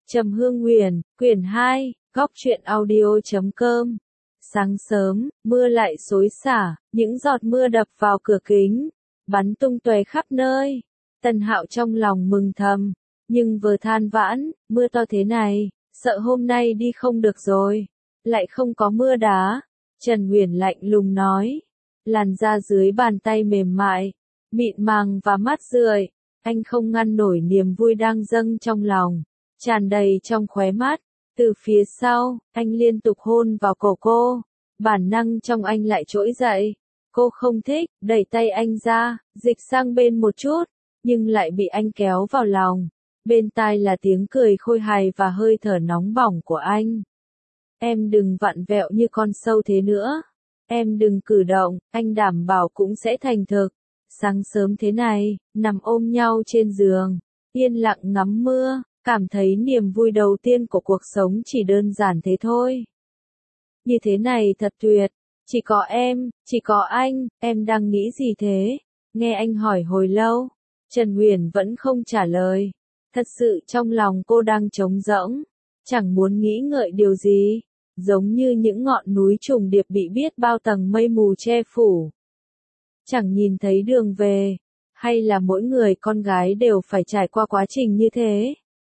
Trầm Hương Huyền, quyển 2, góc truyện audio.com. Sáng sớm, mưa lại xối xả, những giọt mưa đập vào cửa kính, bắn tung tóe khắp nơi. Tần Hạo trong lòng mừng thầm, nhưng vừa than vãn, mưa to thế này, sợ hôm nay đi không được rồi. Lại không có mưa đá. Trần Huyền lạnh lùng nói. Làn da dưới bàn tay mềm mại, mịn màng và mát rượi. Anh không ngăn nổi niềm vui đang dâng trong lòng, tràn đầy trong khóe mắt. Từ phía sau, anh liên tục hôn vào cổ cô. Bản năng trong anh lại trỗi dậy. Cô không thích, đẩy tay anh ra, dịch sang bên một chút, nhưng lại bị anh kéo vào lòng. Bên tai là tiếng cười khôi hài và hơi thở nóng bỏng của anh. Em đừng vặn vẹo như con sâu thế nữa. Em đừng cử động, anh đảm bảo cũng sẽ thành thực. Sáng sớm thế này, nằm ôm nhau trên giường, yên lặng ngắm mưa, cảm thấy niềm vui đầu tiên của cuộc sống chỉ đơn giản thế thôi. Như thế này thật tuyệt, chỉ có em, chỉ có anh, em đang nghĩ gì thế? Nghe anh hỏi hồi lâu, Trần Huyền vẫn không trả lời. Thật sự trong lòng cô đang trống rỗng, chẳng muốn nghĩ ngợi điều gì, giống như những ngọn núi trùng điệp bị biết bao tầng mây mù che phủ. Chẳng nhìn thấy đường về, hay là mỗi người con gái đều phải trải qua quá trình như thế.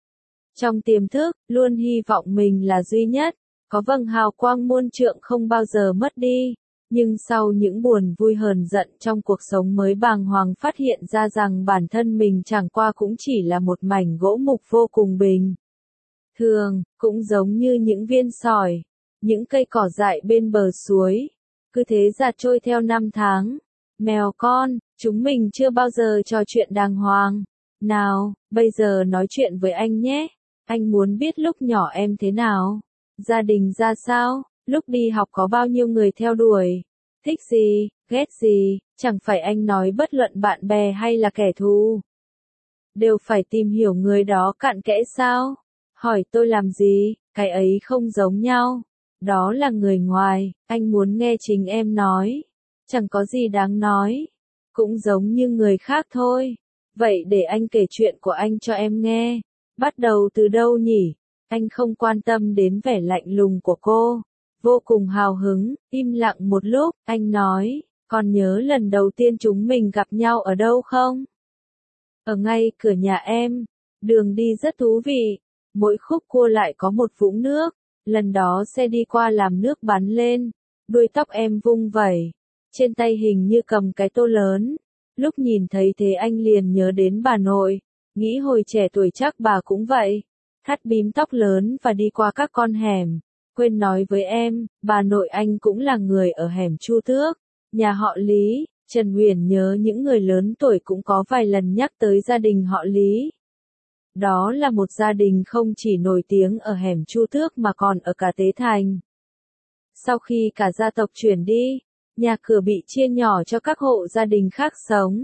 Trong tiềm thức, luôn hy vọng mình là duy nhất, có vầng hào quang muôn trượng không bao giờ mất đi. Nhưng sau những buồn vui hờn giận trong cuộc sống mới bàng hoàng phát hiện ra rằng bản thân mình chẳng qua cũng chỉ là một mảnh gỗ mục vô cùng bình thường, cũng giống như những viên sỏi, những cây cỏ dại bên bờ suối. Cứ thế giạt trôi theo năm tháng. Mèo con, chúng mình chưa bao giờ trò chuyện đàng hoàng. Nào, bây giờ nói chuyện với anh nhé. Anh muốn biết lúc nhỏ em thế nào? Gia đình ra sao? Lúc đi học có bao nhiêu người theo đuổi? Thích gì, ghét gì? Chẳng phải anh nói bất luận bạn bè hay là kẻ thù, đều phải tìm hiểu người đó cặn kẽ sao? Hỏi tôi làm gì? Cái ấy không giống nhau. Đó là người ngoài, anh muốn nghe chính em nói. Chẳng có gì đáng nói. Cũng giống như người khác thôi. Vậy để anh kể chuyện của anh cho em nghe. Bắt đầu từ đâu nhỉ? Anh không quan tâm đến vẻ lạnh lùng của cô. Vô cùng hào hứng, im lặng một lúc, anh nói, còn nhớ lần đầu tiên chúng mình gặp nhau ở đâu không? Ở ngay cửa nhà em. Đường đi rất thú vị. Mỗi khúc cua lại có một vũng nước. Lần đó xe đi qua làm nước bắn lên. Đuôi tóc em vung vẩy. Trên tay hình như cầm cái tô lớn. Lúc nhìn thấy thế anh liền nhớ đến bà nội. Nghĩ hồi trẻ tuổi chắc bà cũng vậy. Thắt bím tóc lớn và đi qua các con hẻm. Quên nói với em, bà nội anh cũng là người ở hẻm Chu Tước, nhà họ Lý. Trần Huyền nhớ những người lớn tuổi cũng có vài lần nhắc tới gia đình họ Lý. Đó là một gia đình không chỉ nổi tiếng ở hẻm Chu Tước mà còn ở cả Tế Thành. Sau khi cả gia tộc chuyển đi, nhà cửa bị chia nhỏ cho các hộ gia đình khác sống.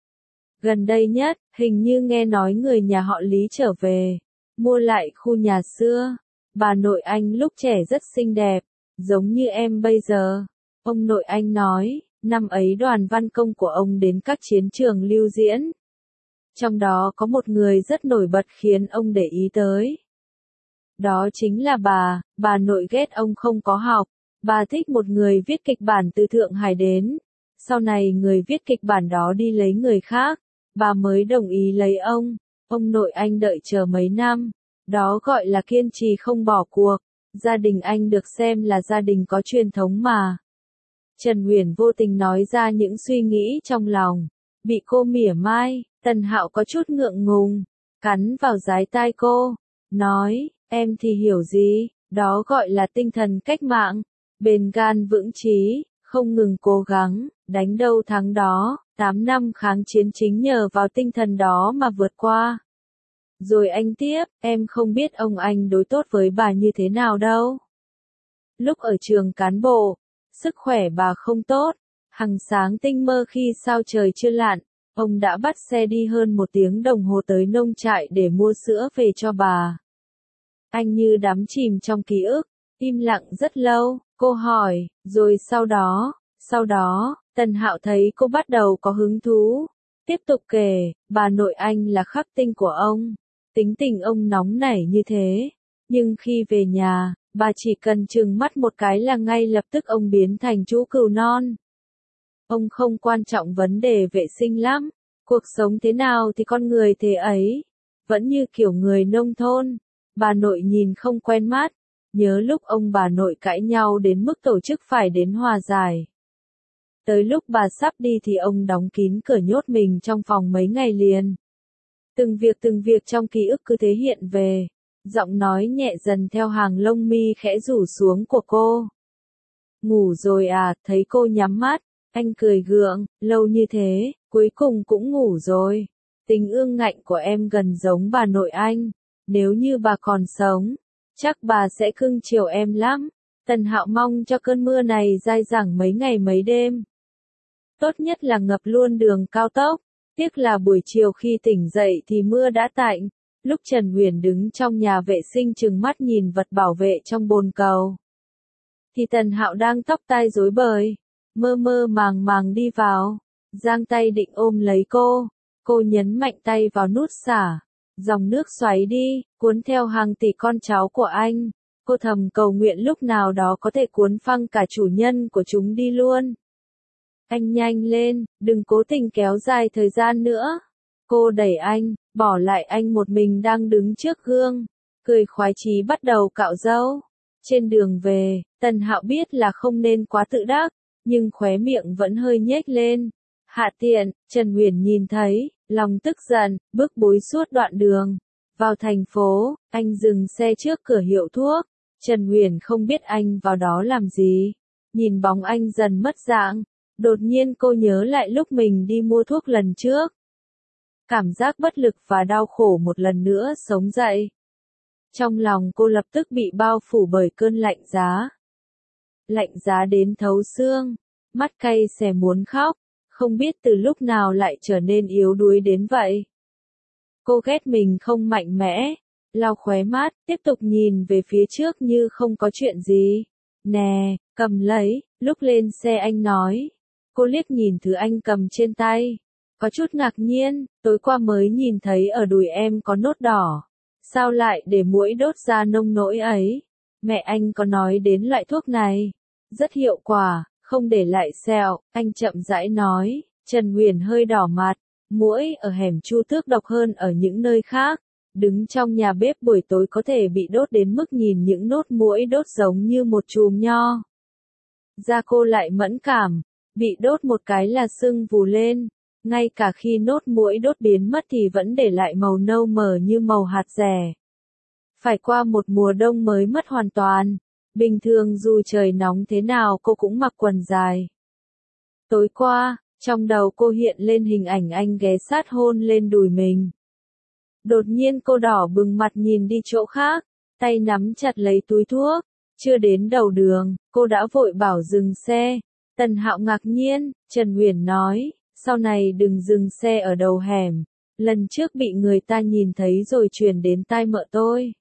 Gần đây nhất, hình như nghe nói người nhà họ Lý trở về, mua lại khu nhà xưa. Bà nội anh lúc trẻ rất xinh đẹp, giống như em bây giờ. Ông nội anh nói, năm ấy đoàn văn công của ông đến các chiến trường lưu diễn. Trong đó có một người rất nổi bật khiến ông để ý tới. Đó chính là bà nội ghét ông không có học. Bà thích một người viết kịch bản từ Thượng Hải đến. Sau này người viết kịch bản đó đi lấy người khác, bà mới đồng ý lấy ông. Ông nội anh đợi chờ mấy năm. Đó gọi là kiên trì không bỏ cuộc. Gia đình anh được xem là gia đình có truyền thống mà. Trần Huyền vô tình nói ra những suy nghĩ trong lòng. Bị cô mỉa mai, Tần Hạo có chút ngượng ngùng, cắn vào dái tai cô, nói, em thì hiểu gì, đó gọi là tinh thần cách mạng, bền gan vững chí, không ngừng cố gắng, đánh đâu thắng đó, 8 năm kháng chiến chính nhờ vào tinh thần đó mà vượt qua. Rồi anh tiếp, em không biết ông anh đối tốt với bà như thế nào đâu. Lúc ở trường cán bộ, sức khỏe bà không tốt, hằng sáng tinh mơ khi sao trời chưa lặn, ông đã bắt xe đi hơn 1 tiếng đồng hồ tới nông trại để mua sữa về cho bà. Anh như đắm chìm trong ký ức, im lặng rất lâu, cô hỏi, rồi sau đó, Tần Hạo thấy cô bắt đầu có hứng thú, tiếp tục kể, bà nội anh là khắc tinh của ông. Tính tình ông nóng nảy như thế, nhưng khi về nhà, bà chỉ cần trừng mắt một cái là ngay lập tức ông biến thành chú cừu non. Ông không quan trọng vấn đề vệ sinh lắm, cuộc sống thế nào thì con người thế ấy, vẫn như kiểu người nông thôn. Bà nội nhìn không quen mắt, nhớ lúc ông bà nội cãi nhau đến mức tổ chức phải đến hòa giải. Tới lúc bà sắp đi thì ông đóng kín cửa nhốt mình trong phòng mấy ngày liền. Từng việc trong ký ức cứ thế hiện về, giọng nói nhẹ dần theo hàng lông mi khẽ rủ xuống của cô. Ngủ rồi à, thấy cô nhắm mắt, anh cười gượng, lâu như thế, cuối cùng cũng ngủ rồi. Tính ương ngạnh của em gần giống bà nội anh, nếu như bà còn sống, chắc bà sẽ cưng chiều em lắm. Tần Hạo mong cho cơn mưa này dai dẳng mấy ngày mấy đêm. Tốt nhất là ngập luôn đường cao tốc. Tiếc là buổi chiều khi tỉnh dậy thì mưa đã tạnh. Lúc Trần Huyền đứng trong nhà vệ sinh trừng mắt nhìn vật bảo vệ trong bồn cầu, thì Tần Hạo đang tóc tai rối bời, mơ mơ màng màng đi vào, giang tay định ôm lấy cô nhấn mạnh tay vào nút xả, dòng nước xoáy đi, cuốn theo hàng tỷ con cháu của anh, cô thầm cầu nguyện lúc nào đó có thể cuốn phăng cả chủ nhân của chúng đi luôn. Anh nhanh lên, đừng cố tình kéo dài thời gian nữa. Cô đẩy anh, bỏ lại anh một mình đang đứng trước gương, cười khoái chí bắt đầu cạo râu. Trên đường về, Tần Hạo biết là không nên quá tự đắc, nhưng khóe miệng vẫn hơi nhếch lên. Hạ tiện, Trần Huyền nhìn thấy, lòng tức giận, bức bối suốt đoạn đường. Vào thành phố, anh dừng xe trước cửa hiệu thuốc. Trần Huyền không biết anh vào đó làm gì. Nhìn bóng anh dần mất dạng, đột nhiên cô nhớ lại lúc mình đi mua thuốc lần trước. Cảm giác bất lực và đau khổ một lần nữa sống dậy. Trong lòng cô lập tức bị bao phủ bởi cơn lạnh giá. Lạnh giá đến thấu xương, mắt cay xè muốn khóc, không biết từ lúc nào lại trở nên yếu đuối đến vậy. Cô ghét mình không mạnh mẽ, lau khóe mắt, tiếp tục nhìn về phía trước như không có chuyện gì. Nè, cầm lấy, lúc lên xe anh nói. Cô liếc nhìn thứ anh cầm trên tay, có chút ngạc nhiên, tối qua mới nhìn thấy ở đùi em có nốt đỏ. Sao lại để muỗi đốt ra nông nỗi ấy? Mẹ anh có nói đến loại thuốc này. Rất hiệu quả, không để lại sẹo, anh chậm rãi nói. Trần Huyền hơi đỏ mặt, muỗi ở hẻm Chu Tước độc hơn ở những nơi khác. Đứng trong nhà bếp buổi tối có thể bị đốt đến mức nhìn những nốt muỗi đốt giống như một chùm nho. Da cô lại mẫn cảm, bị đốt một cái là sưng vù lên. Ngay cả khi nốt muỗi đốt biến mất thì vẫn để lại màu nâu mờ như màu hạt dẻ. Phải qua một mùa đông mới mất hoàn toàn. Bình thường dù trời nóng thế nào cô cũng mặc quần dài. Tối qua, trong đầu cô hiện lên hình ảnh anh ghé sát hôn lên đùi mình. Đột nhiên cô đỏ bừng mặt nhìn đi chỗ khác, tay nắm chặt lấy túi thuốc. Chưa đến đầu đường, cô đã vội bảo dừng xe. Tần Hạo ngạc nhiên, Trần Huyền nói. Sau này đừng dừng xe ở đầu hẻm, lần trước bị người ta nhìn thấy rồi truyền đến tai mợ tôi.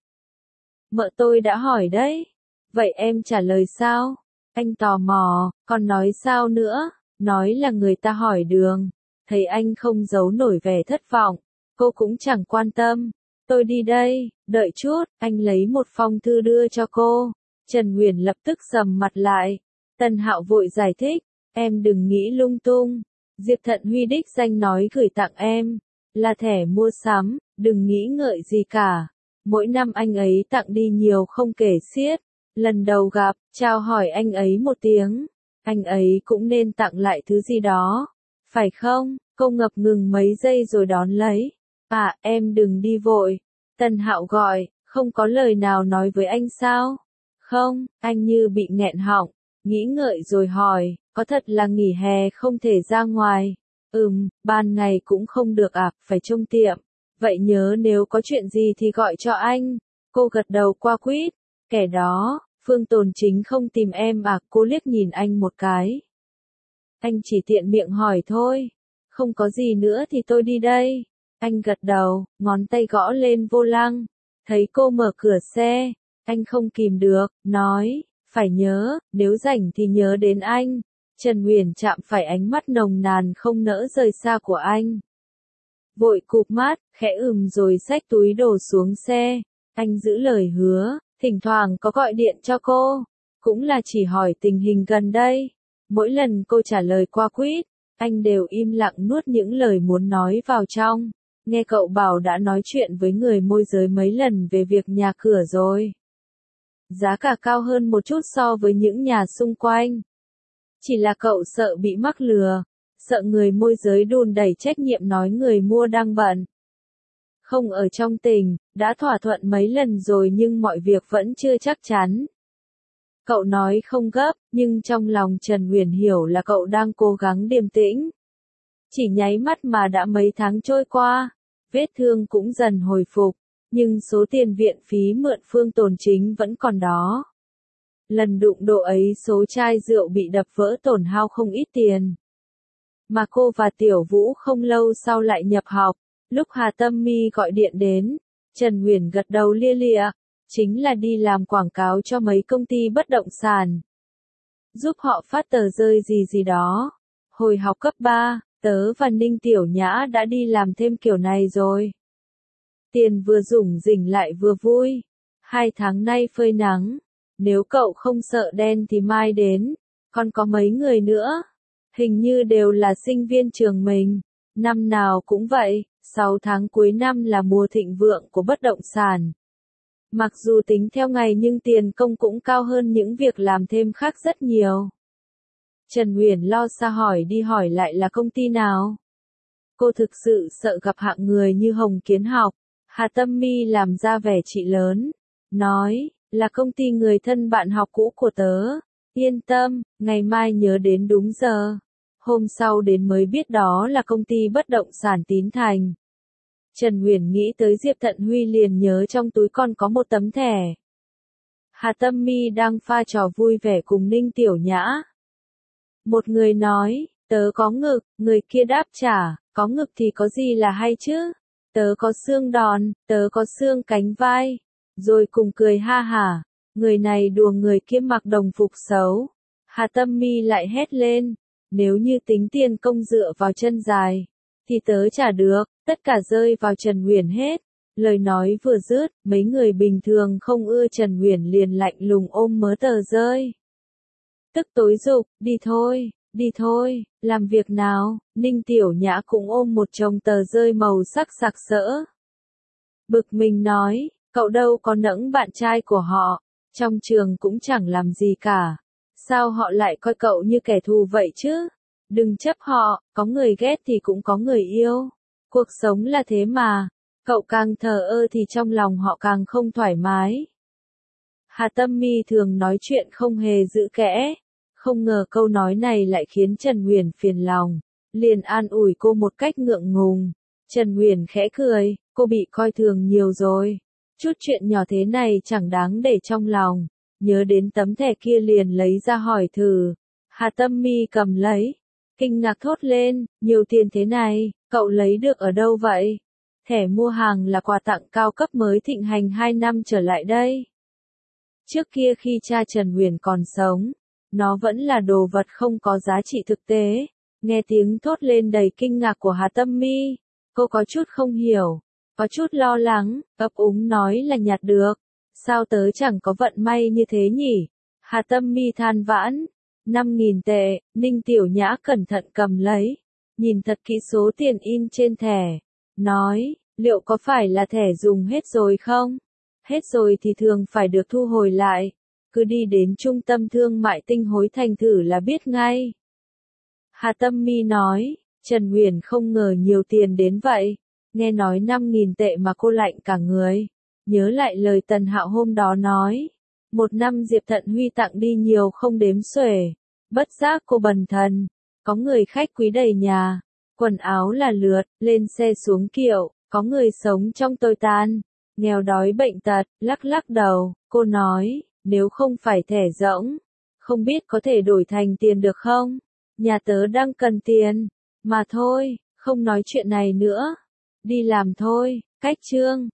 Mợ tôi đã hỏi đấy, vậy em trả lời sao? Anh tò mò, còn nói sao nữa? Nói là người ta hỏi đường, thấy anh không giấu nổi vẻ thất vọng, cô cũng chẳng quan tâm. Tôi đi đây, đợi chút, anh lấy một phong thư đưa cho cô. Trần Huyền lập tức sầm mặt lại. Tần Hạo vội giải thích, em đừng nghĩ lung tung. Diệp Thận Huy đích danh nói gửi tặng em, là thẻ mua sắm, đừng nghĩ ngợi gì cả. Mỗi năm anh ấy tặng đi nhiều không kể xiết. Lần đầu gặp, chào hỏi anh ấy một tiếng, anh ấy cũng nên tặng lại thứ gì đó. Phải không? Cô ngập ngừng mấy giây rồi đón lấy. À, em đừng đi vội. Tần Hạo gọi, không có lời nào nói với anh sao? Không, anh như bị nghẹn họng, nghĩ ngợi rồi hỏi. Có thật là nghỉ hè không thể ra ngoài? Ban ngày cũng không được à, phải trông tiệm. Vậy nhớ nếu có chuyện gì thì gọi cho anh. Cô gật đầu qua quýt. Kẻ đó, Phương Tồn Chính không tìm em à? Cô liếc nhìn anh một cái. Anh chỉ tiện miệng hỏi thôi. Không có gì nữa thì tôi đi đây. Anh gật đầu, ngón tay gõ lên vô lăng. Thấy cô mở cửa xe, anh không kìm được, nói. Phải nhớ, nếu rảnh thì nhớ đến anh. Trần Huyền chạm phải ánh mắt nồng nàn không nỡ rời xa của anh. vội cụp mắt, khẽ rồi xách túi đồ xuống xe. Anh giữ lời hứa, thỉnh thoảng có gọi điện cho cô, cũng là chỉ hỏi tình hình gần đây. Mỗi lần cô trả lời qua quýt, anh đều im lặng nuốt những lời muốn nói vào trong. Nghe cậu bảo đã nói chuyện với người môi giới mấy lần về việc nhà cửa rồi. Giá cả cao hơn một chút so với những nhà xung quanh. Chỉ là cậu sợ bị mắc lừa, sợ người môi giới đùn đẩy trách nhiệm nói người mua đang bận. Không ở trong tỉnh, đã thỏa thuận mấy lần rồi nhưng mọi việc vẫn chưa chắc chắn. Cậu nói không gấp, nhưng trong lòng Trần Uyển hiểu là cậu đang cố gắng điềm tĩnh. Chỉ nháy mắt mà đã mấy tháng trôi qua, vết thương cũng dần hồi phục, nhưng số tiền viện phí mượn Phương Tồn Chính vẫn còn đó. Lần đụng độ ấy số chai rượu bị đập vỡ tổn hao không ít tiền. Mà cô và Tiểu Vũ không lâu sau lại nhập học, lúc Hà Tâm My gọi điện đến, Trần Uyển gật đầu lia lịa, chính là đi làm quảng cáo cho mấy công ty bất động sản. Giúp họ phát tờ rơi gì đó. Hồi học cấp 3, tớ và Ninh Tiểu Nhã đã đi làm thêm kiểu này rồi. Tiền vừa rủng rỉnh lại vừa vui. 2 tháng nay phơi nắng. Nếu cậu không sợ đen thì mai đến. Còn có mấy người nữa. Hình như đều là sinh viên trường mình. Năm nào cũng vậy, 6 tháng cuối năm là mùa thịnh vượng của bất động sản. Mặc dù tính theo ngày nhưng tiền công cũng cao hơn những việc làm thêm khác rất nhiều. Trần Uyển lo xa hỏi đi hỏi lại là công ty nào. Cô thực sự sợ gặp hạng người như Hồng Kiến Học. Hà Tâm My làm ra vẻ chị lớn. Nói, là công ty người thân bạn học cũ của tớ. Yên tâm, ngày mai nhớ đến đúng giờ. Hôm sau đến mới biết đó là công ty bất động sản Tín Thành. Trần Uyển nghĩ tới Diệp Thận Huy liền nhớ trong túi con có một tấm thẻ. Hà Tâm My đang pha trò vui vẻ cùng Ninh Tiểu Nhã. Một người nói, tớ có ngực, người kia đáp trả, có ngực thì có gì là hay chứ? Tớ có xương đòn, tớ có xương cánh vai. Rồi cùng cười ha hả, người này đùa người kia mặc đồng phục xấu. Hà Tâm My lại hét lên, nếu như tính tiền công dựa vào chân dài, thì tớ trả được, tất cả rơi vào Trần Uyển hết. Lời nói vừa dứt, mấy người bình thường không ưa Trần Uyển liền lạnh lùng ôm mớ tờ rơi. Tức tối giục, đi thôi, làm việc nào. Ninh Tiểu Nhã cũng ôm một chồng tờ rơi màu sắc sặc sỡ. Bực mình nói, cậu đâu có nẫng bạn trai của họ, trong trường cũng chẳng làm gì cả. Sao họ lại coi cậu như kẻ thù vậy chứ? Đừng chấp họ, có người ghét thì cũng có người yêu. Cuộc sống là thế mà, cậu càng thờ ơ thì trong lòng họ càng không thoải mái. Hà Tâm My thường nói chuyện không hề giữ kẽ. Không ngờ câu nói này lại khiến Trần Uyển phiền lòng. Liền an ủi cô một cách ngượng ngùng. Trần Uyển khẽ cười, cô bị coi thường nhiều rồi. Chút chuyện nhỏ thế này chẳng đáng để trong lòng. Nhớ đến tấm thẻ kia liền lấy ra hỏi thử. Hà Tâm My cầm lấy. Kinh ngạc thốt lên, nhiều tiền thế này, cậu lấy được ở đâu vậy? Thẻ mua hàng là quà tặng cao cấp mới thịnh hành 2 năm trở lại đây. Trước kia khi cha Trần Uyển còn sống, nó vẫn là đồ vật không có giá trị thực tế. Nghe tiếng thốt lên đầy kinh ngạc của Hà Tâm My, cô có chút không hiểu, có chút lo lắng, ấp úng nói là nhặt được. Sao tớ chẳng có vận may như thế nhỉ? Hà Tâm My than vãn. 5.000 tệ, Ninh Tiểu Nhã cẩn thận cầm lấy, nhìn thật kỹ số tiền in trên thẻ, nói, liệu có phải là thẻ dùng hết rồi không? Hết rồi thì thường phải được thu hồi lại, cứ đi đến trung tâm thương mại Tinh Hối Thành thử là biết ngay. Hà Tâm My nói, Trần Uyển không ngờ nhiều tiền đến vậy, nghe nói 5.000 tệ mà cô lạnh cả người, nhớ lại lời Tần Hạo hôm đó nói. 1 năm Diệp Thận Huy tặng đi nhiều không đếm xuể. Bất giác cô bần thần. Có người khách quý đầy nhà. Quần áo là lượt, lên xe xuống kiệu. Có người sống trong tồi tàn. Nghèo đói bệnh tật, lắc lắc đầu. Cô nói, nếu không phải thẻ rỗng, không biết có thể đổi thành tiền được không? Nhà tớ đang cần tiền. Mà thôi, không nói chuyện này nữa. Đi làm thôi, cách chương.